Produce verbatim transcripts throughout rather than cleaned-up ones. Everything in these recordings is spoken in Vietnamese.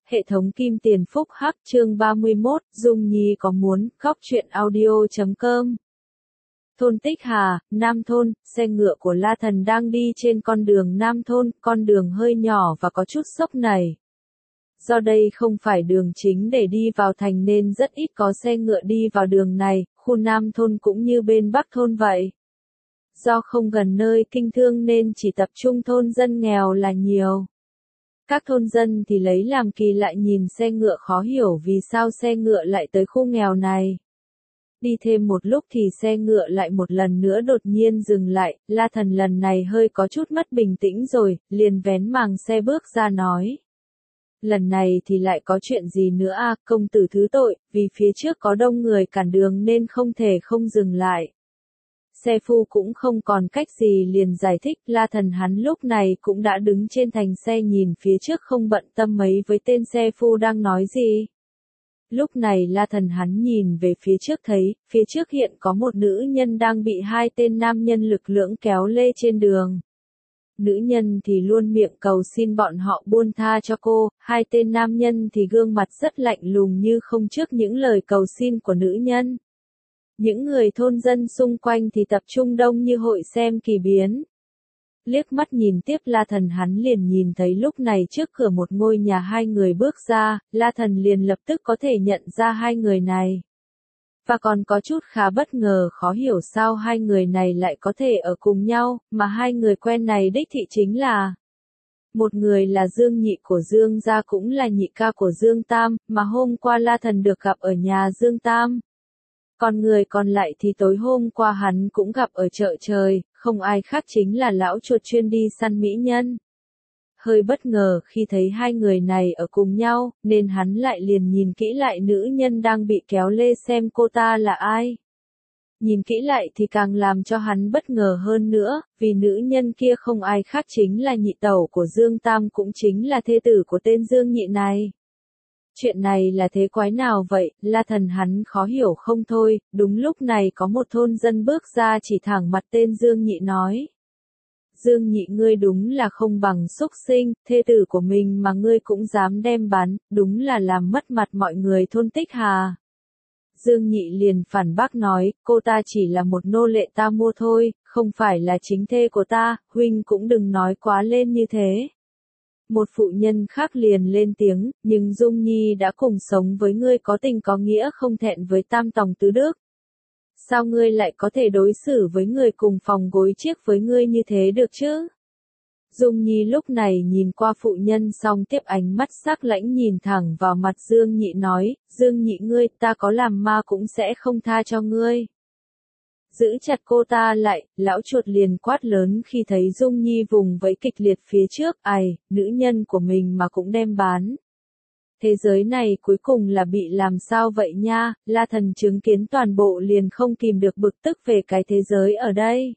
Hệ thống Kim Tiền Phúc Hắc chương ba mươi mốt, Dung Nhi có muốn, khóc truyện audio chấm com. Thôn Tích Hà, Nam Thôn, xe ngựa của La Thần đang đi trên con đường Nam Thôn, con đường hơi nhỏ và có chút sốc nảy. Do đây không phải đường chính để đi vào thành nên rất ít có xe ngựa đi vào đường này, khu Nam Thôn cũng như bên Bắc Thôn vậy. Do không gần nơi kinh thương nên chỉ tập trung thôn dân nghèo là nhiều. Các thôn dân thì lấy làm kỳ lạ nhìn xe ngựa khó hiểu vì sao xe ngựa lại tới khu nghèo này. Đi thêm một lúc thì xe ngựa lại một lần nữa đột nhiên dừng lại, La Thần lần này hơi có chút mất bình tĩnh rồi, liền vén màng xe bước ra nói. Lần này thì lại có chuyện gì nữa à, công tử thứ tội, vì phía trước có đông người cản đường nên không thể không dừng lại. Xe phu cũng không còn cách gì liền giải thích, La Thần hắn lúc này cũng đã đứng trên thành xe nhìn phía trước không bận tâm mấy với tên xe phu đang nói gì. Lúc này La Thần hắn nhìn về phía trước thấy, phía trước hiện có một nữ nhân đang bị hai tên nam nhân lực lưỡng kéo lê trên đường. Nữ nhân thì luôn miệng cầu xin bọn họ buông tha cho cô, hai tên nam nhân thì gương mặt rất lạnh lùng như không trước những lời cầu xin của nữ nhân. Những người thôn dân xung quanh thì tập trung đông như hội xem kỳ biến. Liếc mắt nhìn tiếp La Thần hắn liền nhìn thấy lúc này trước cửa một ngôi nhà hai người bước ra, La Thần liền lập tức có thể nhận ra hai người này. Và còn có chút khá bất ngờ khó hiểu sao hai người này lại có thể ở cùng nhau, mà hai người quen này đích thị chính là. Một người là Dương Nhị của Dương gia cũng là nhị ca của Dương Tam, mà hôm qua La Thần được gặp ở nhà Dương Tam. Còn người còn lại thì tối hôm qua hắn cũng gặp ở chợ trời, không ai khác chính là lão chuột chuyên đi săn mỹ nhân. Hơi bất ngờ khi thấy hai người này ở cùng nhau, nên hắn lại liền nhìn kỹ lại nữ nhân đang bị kéo lê xem cô ta là ai. Nhìn kỹ lại thì càng làm cho hắn bất ngờ hơn nữa, vì nữ nhân kia không ai khác chính là nhị tẩu của Dương Tam cũng chính là thê tử của tên Dương Nhị này. Chuyện này là thế quái nào vậy, La Thần hắn khó hiểu không thôi, đúng lúc này có một thôn dân bước ra chỉ thẳng mặt tên Dương Nhị nói. Dương Nhị ngươi đúng là không bằng xúc sinh, thê tử của mình mà ngươi cũng dám đem bán, đúng là làm mất mặt mọi người thôn Tích Hà. Dương Nhị liền phản bác nói, cô ta chỉ là một nô lệ ta mua thôi, không phải là chính thê của ta, huynh cũng đừng nói quá lên như thế. Một phụ nhân khác liền lên tiếng, nhưng Dung Nhi đã cùng sống với ngươi có tình có nghĩa không thẹn với tam tòng tứ đức. Sao ngươi lại có thể đối xử với người cùng phòng gối chiếc với ngươi như thế được chứ? Dung Nhi lúc này nhìn qua phụ nhân xong tiếp ánh mắt sắc lãnh nhìn thẳng vào mặt Dương Nhị nói, Dương Nhị ngươi ta có làm ma cũng sẽ không tha cho ngươi. Giữ chặt cô ta lại, lão chuột liền quát lớn khi thấy Dung Nhi vùng vẫy kịch liệt phía trước, ai, nữ nhân của mình mà cũng đem bán. Thế giới này cuối cùng là bị làm sao vậy nha, La Thần chứng kiến toàn bộ liền không kìm được bực tức về cái thế giới ở đây.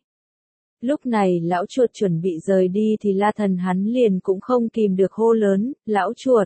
Lúc này lão chuột chuẩn bị rời đi thì La Thần hắn liền cũng không kìm được hô lớn, lão chuột.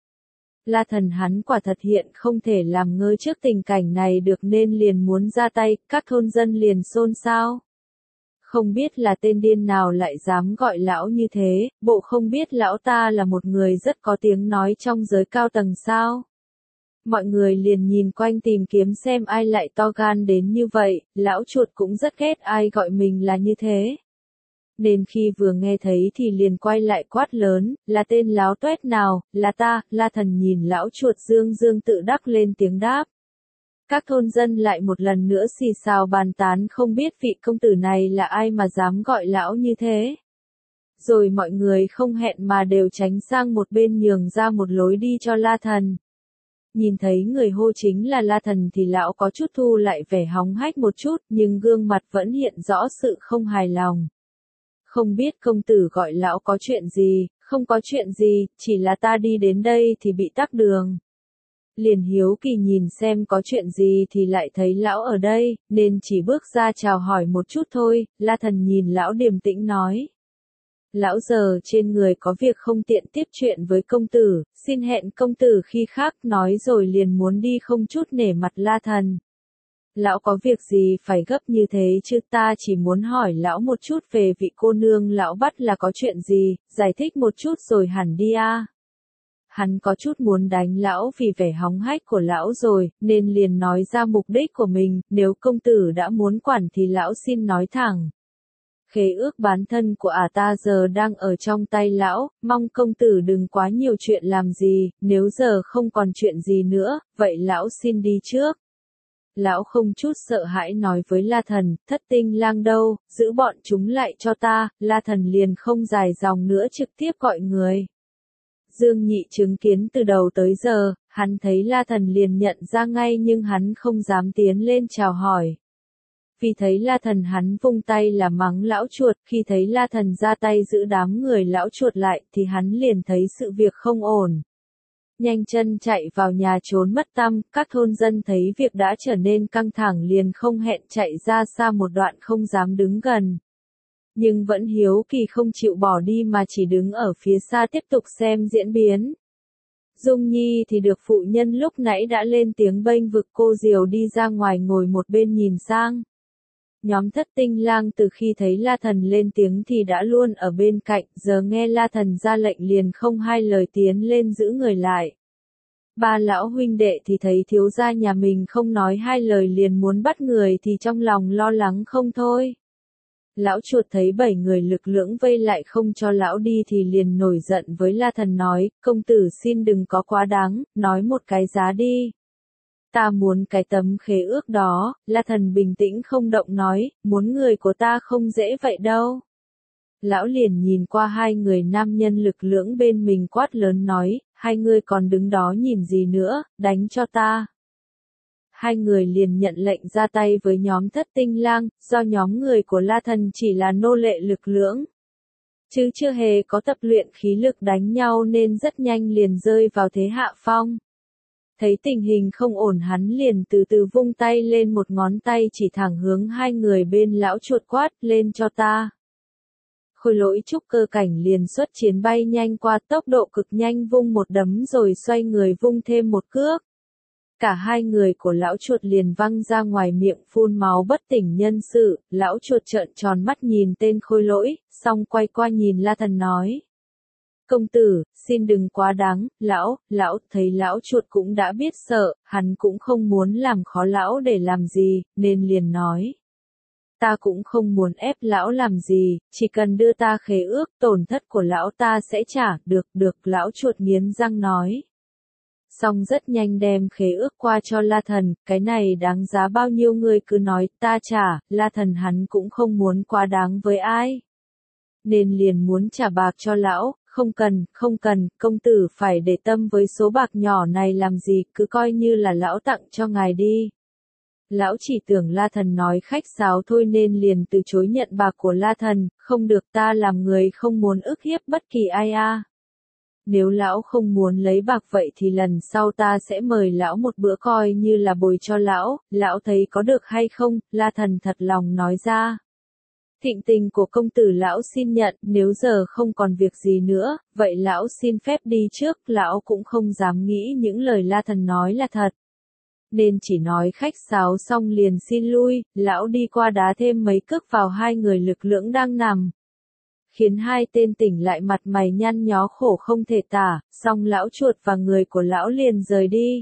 La Thần hắn quả thật hiện không thể làm ngơ trước tình cảnh này được nên liền muốn ra tay, các thôn dân liền xôn xao. Không biết là tên điên nào lại dám gọi lão như thế, bộ không biết lão ta là một người rất có tiếng nói trong giới cao tầng sao. Mọi người liền nhìn quanh tìm kiếm xem ai lại to gan đến như vậy, lão chuột cũng rất ghét ai gọi mình là như thế. Nên khi vừa nghe thấy thì liền quay lại quát lớn, là tên láo tuét nào, là ta, La Thần nhìn lão chuột dương dương tự đắc lên tiếng đáp. Các thôn dân lại một lần nữa xì xào bàn tán không biết vị công tử này là ai mà dám gọi lão như thế. Rồi mọi người không hẹn mà đều tránh sang một bên nhường ra một lối đi cho La Thần. Nhìn thấy người hô chính là La Thần thì lão có chút thu lại vẻ hóng hách một chút nhưng gương mặt vẫn hiện rõ sự không hài lòng. Không biết công tử gọi lão có chuyện gì, không có chuyện gì, chỉ là ta đi đến đây thì bị tắc đường. Liền hiếu kỳ nhìn xem có chuyện gì thì lại thấy lão ở đây, nên chỉ bước ra chào hỏi một chút thôi, La Thần nhìn lão điềm tĩnh nói. Lão giờ trên người có việc không tiện tiếp chuyện với công tử, xin hẹn công tử khi khác nói rồi liền muốn đi không chút nể mặt La Thần. Lão có việc gì phải gấp như thế chứ ta chỉ muốn hỏi lão một chút về vị cô nương lão bắt là có chuyện gì, giải thích một chút rồi hẳn đi a. hắn có chút muốn đánh lão vì vẻ hóng hách của lão rồi, nên liền nói ra mục đích của mình, nếu công tử đã muốn quản thì lão xin nói thẳng. Khế ước bán thân của ả ta giờ đang ở trong tay lão, mong công tử đừng quá nhiều chuyện làm gì, nếu giờ không còn chuyện gì nữa, vậy lão xin đi trước. Lão không chút sợ hãi nói với La Thần, thất tinh lang đâu, giữ bọn chúng lại cho ta, La Thần liền không dài dòng nữa trực tiếp gọi người. Dương Nhị chứng kiến từ đầu tới giờ, hắn thấy La Thần liền nhận ra ngay nhưng hắn không dám tiến lên chào hỏi. Vì thấy La Thần hắn vung tay là mắng lão chuột, khi thấy La Thần ra tay giữ đám người lão chuột lại thì hắn liền thấy sự việc không ổn. Nhanh chân chạy vào nhà trốn mất tăm, các thôn dân thấy việc đã trở nên căng thẳng liền không hẹn chạy ra xa một đoạn không dám đứng gần. Nhưng vẫn hiếu kỳ không chịu bỏ đi mà chỉ đứng ở phía xa tiếp tục xem diễn biến. Dung Nhi thì được phụ nhân lúc nãy đã lên tiếng bênh vực cô Diều đi ra ngoài ngồi một bên nhìn sang. Nhóm thất tinh lang từ khi thấy La Thần lên tiếng thì đã luôn ở bên cạnh, giờ nghe La Thần ra lệnh liền không hai lời tiến lên giữ người lại. Ba lão huynh đệ thì thấy thiếu gia nhà mình không nói hai lời liền muốn bắt người thì trong lòng lo lắng không thôi. Lão chuột thấy bảy người lực lưỡng vây lại không cho lão đi thì liền nổi giận với La Thần nói, công tử xin đừng có quá đáng, nói một cái giá đi. Ta muốn cái tấm khế ước đó, La Thần bình tĩnh không động nói, muốn người của ta không dễ vậy đâu. Lão liền nhìn qua hai người nam nhân lực lưỡng bên mình quát lớn nói, hai người còn đứng đó nhìn gì nữa, đánh cho ta. Hai người liền nhận lệnh ra tay với nhóm thất tinh lang, do nhóm người của La Thần chỉ là nô lệ lực lưỡng. Chứ chưa hề có tập luyện khí lực đánh nhau nên rất nhanh liền rơi vào thế hạ phong. Thấy tình hình không ổn hắn liền từ từ vung tay lên một ngón tay chỉ thẳng hướng hai người bên lão chuột quát lên cho ta. Khôi lỗi trúc cơ cảnh liền xuất chiến bay nhanh qua tốc độ cực nhanh vung một đấm rồi xoay người vung thêm một cước. Cả hai người của lão chuột liền văng ra ngoài miệng phun máu bất tỉnh nhân sự, lão chuột trợn tròn mắt nhìn tên khôi lỗi, xong quay qua nhìn La Thần nói. Công tử, xin đừng quá đáng, lão, lão, thấy lão chuột cũng đã biết sợ, hắn cũng không muốn làm khó lão để làm gì, nên liền nói. Ta cũng không muốn ép lão làm gì, chỉ cần đưa ta khế ước, tổn thất của lão ta sẽ trả, được, được, lão chuột nghiến răng nói. Xong rất nhanh đem khế ước qua cho La Thần, cái này đáng giá bao nhiêu người cứ nói, ta trả, La Thần hắn cũng không muốn quá đáng với ai. Nên liền muốn trả bạc cho lão, không cần, không cần, công tử phải để tâm với số bạc nhỏ này làm gì, cứ coi như là lão tặng cho ngài đi. Lão chỉ tưởng La Thần nói khách sáo thôi nên liền từ chối nhận bạc của La Thần, không được ta làm người không muốn ức hiếp bất kỳ ai a. Nếu lão không muốn lấy bạc vậy thì lần sau ta sẽ mời lão một bữa coi như là bồi cho lão, lão thấy có được hay không, La Thần thật lòng nói ra. Thịnh tình của công tử lão xin nhận, nếu giờ không còn việc gì nữa, vậy lão xin phép đi trước, lão cũng không dám nghĩ những lời La Thần nói là thật. Nên chỉ nói khách sáo xong liền xin lui, lão đi qua đá thêm mấy cước vào hai người lực lưỡng đang nằm. Khiến hai tên tỉnh lại mặt mày nhăn nhó khổ không thể tả, xong lão chuột và người của lão liền rời đi.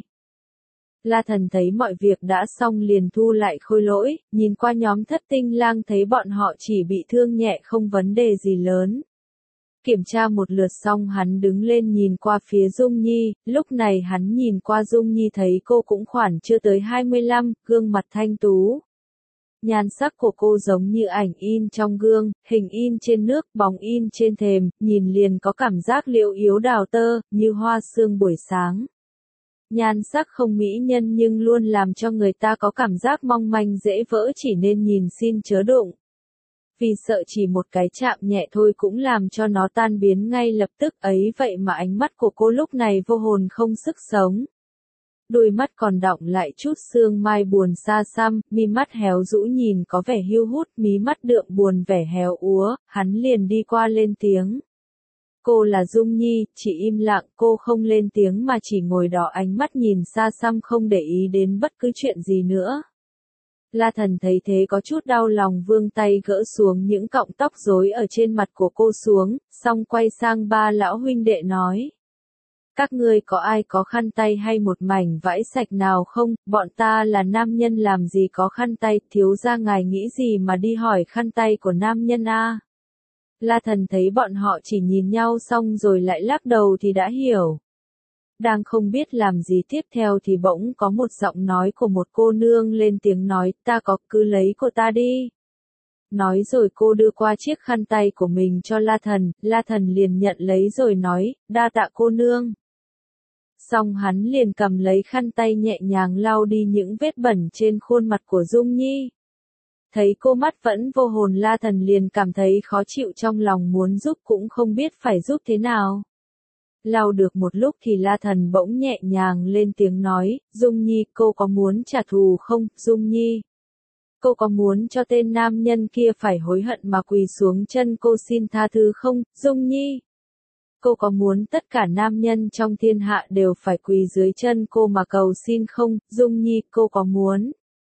La Thần thấy mọi việc đã xong liền thu lại khôi lỗi, nhìn qua nhóm thất tinh lang thấy bọn họ chỉ bị thương nhẹ không vấn đề gì lớn. Kiểm tra một lượt xong hắn đứng lên nhìn qua phía Dung Nhi, lúc này hắn nhìn qua Dung Nhi thấy cô cũng khoảng chưa tới hai mươi lăm, gương mặt thanh tú. Nhan sắc của cô giống như ảnh in trong gương, hình in trên nước, bóng in trên thềm, nhìn liền có cảm giác liễu yếu đào tơ, như hoa sương buổi sáng. Nhan sắc không mỹ nhân nhưng luôn làm cho người ta có cảm giác mong manh dễ vỡ chỉ nên nhìn xin chớ đụng. Vì sợ chỉ một cái chạm nhẹ thôi cũng làm cho nó tan biến ngay lập tức ấy vậy mà ánh mắt của cô lúc này vô hồn không sức sống. Đôi mắt còn đọng lại chút sương mai buồn xa xăm, mi mắt héo rũ nhìn có vẻ hiu hút, mí mắt đượm buồn vẻ héo úa, hắn liền đi qua lên tiếng. Cô là Dung Nhi, chỉ im lặng, cô không lên tiếng mà chỉ ngồi đó ánh mắt nhìn xa xăm không để ý đến bất cứ chuyện gì nữa. La Thần thấy thế có chút đau lòng vươn tay gỡ xuống những cọng tóc rối ở trên mặt của cô xuống, xong quay sang ba lão huynh đệ nói. Các ngươi có ai có khăn tay hay một mảnh vải sạch nào không? Bọn ta là nam nhân làm gì có khăn tay, thiếu gia ngài nghĩ gì mà đi hỏi khăn tay của nam nhân a? La Thần thấy bọn họ chỉ nhìn nhau xong rồi lại lắc đầu thì đã hiểu. Đang không biết làm gì tiếp theo thì bỗng có một giọng nói của một cô nương lên tiếng nói, ta có, cứ lấy cô ta đi. Nói rồi cô đưa qua chiếc khăn tay của mình cho La Thần, La Thần liền nhận lấy rồi nói, đa tạ cô nương. Xong hắn liền cầm lấy khăn tay nhẹ nhàng lau đi những vết bẩn trên khuôn mặt của Dung Nhi. Thấy cô mắt vẫn vô hồn, La Thần liền cảm thấy khó chịu trong lòng, muốn giúp cũng không biết phải giúp thế nào. Lau được một lúc thì La Thần bỗng nhẹ nhàng lên tiếng nói, Dung Nhi, cô có muốn trả thù không, Dung Nhi? Cô có muốn cho tên nam nhân kia phải hối hận mà quỳ xuống chân cô xin tha thứ không, Dung Nhi? Cô có muốn tất cả nam nhân trong thiên hạ đều phải quỳ dưới chân cô mà cầu xin không, Dung Nhi, cô có muốn?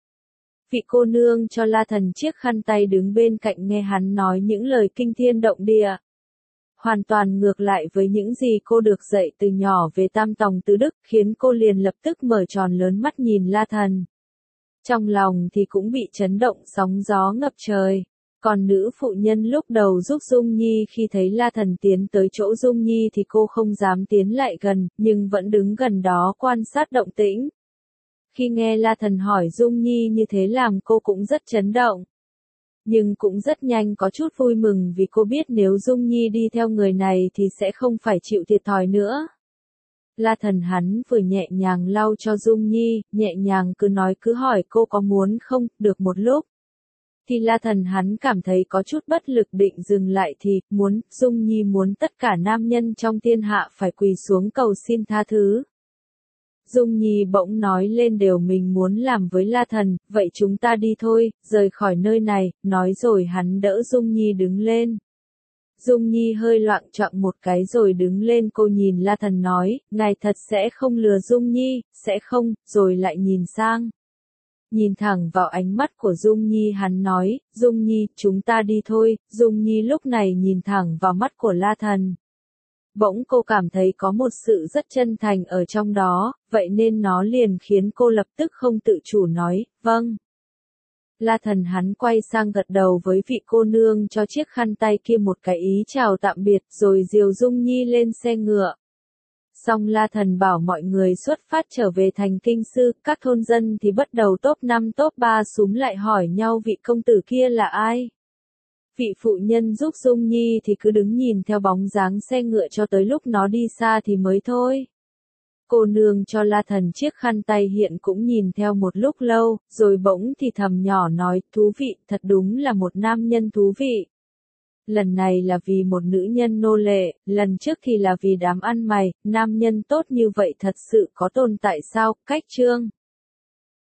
Vị cô nương cho La Thần chiếc khăn tay đứng bên cạnh nghe hắn nói những lời kinh thiên động địa. Hoàn toàn ngược lại với những gì cô được dạy từ nhỏ về tam tòng tứ đức, khiến cô liền lập tức mở tròn lớn mắt nhìn La Thần. Trong lòng thì cũng bị chấn động, sóng gió ngập trời. Còn nữ phụ nhân lúc đầu giúp Dung Nhi khi thấy La Thần tiến tới chỗ Dung Nhi thì cô không dám tiến lại gần, nhưng vẫn đứng gần đó quan sát động tĩnh. Khi nghe La Thần hỏi Dung Nhi như thế làm cô cũng rất chấn động. Nhưng cũng rất nhanh có chút vui mừng vì cô biết nếu Dung Nhi đi theo người này thì sẽ không phải chịu thiệt thòi nữa. La Thần hắn vừa nhẹ nhàng lau cho Dung Nhi, nhẹ nhàng cứ nói cứ hỏi cô có muốn không, được một lúc. Thì La Thần hắn cảm thấy có chút bất lực định dừng lại thì, muốn, Dung Nhi muốn tất cả nam nhân trong thiên hạ phải quỳ xuống cầu xin tha thứ. Dung Nhi bỗng nói lên điều mình muốn làm với La Thần, vậy chúng ta đi thôi, rời khỏi nơi này, nói rồi hắn đỡ Dung Nhi đứng lên. Dung Nhi hơi loạng choạng một cái rồi đứng lên, cô nhìn La Thần nói, ngài thật sẽ không lừa Dung Nhi, sẽ không, rồi lại nhìn sang. Nhìn thẳng vào ánh mắt của Dung Nhi hắn nói, Dung Nhi, chúng ta đi thôi, Dung Nhi lúc này nhìn thẳng vào mắt của La Thần. Bỗng cô cảm thấy có một sự rất chân thành ở trong đó, vậy nên nó liền khiến cô lập tức không tự chủ nói, vâng. La Thần hắn quay sang gật đầu với vị cô nương cho chiếc khăn tay kia một cái ý chào tạm biệt rồi dìu Dung Nhi lên xe ngựa. Xong La Thần bảo mọi người xuất phát trở về thành Kinh Sư, các thôn dân thì bắt đầu top năm top ba súm lại hỏi nhau vị công tử kia là ai. Vị phụ nhân giúp Dung Nhi thì cứ đứng nhìn theo bóng dáng xe ngựa cho tới lúc nó đi xa thì mới thôi. Cô nương cho La Thần chiếc khăn tay hiện cũng nhìn theo một lúc lâu, rồi bỗng thì thầm nhỏ nói, thú vị, thật đúng là một nam nhân thú vị. Lần này là vì một nữ nhân nô lệ, lần trước thì là vì đám ăn mày, nam nhân tốt như vậy thật sự có tồn tại sao, cách chương.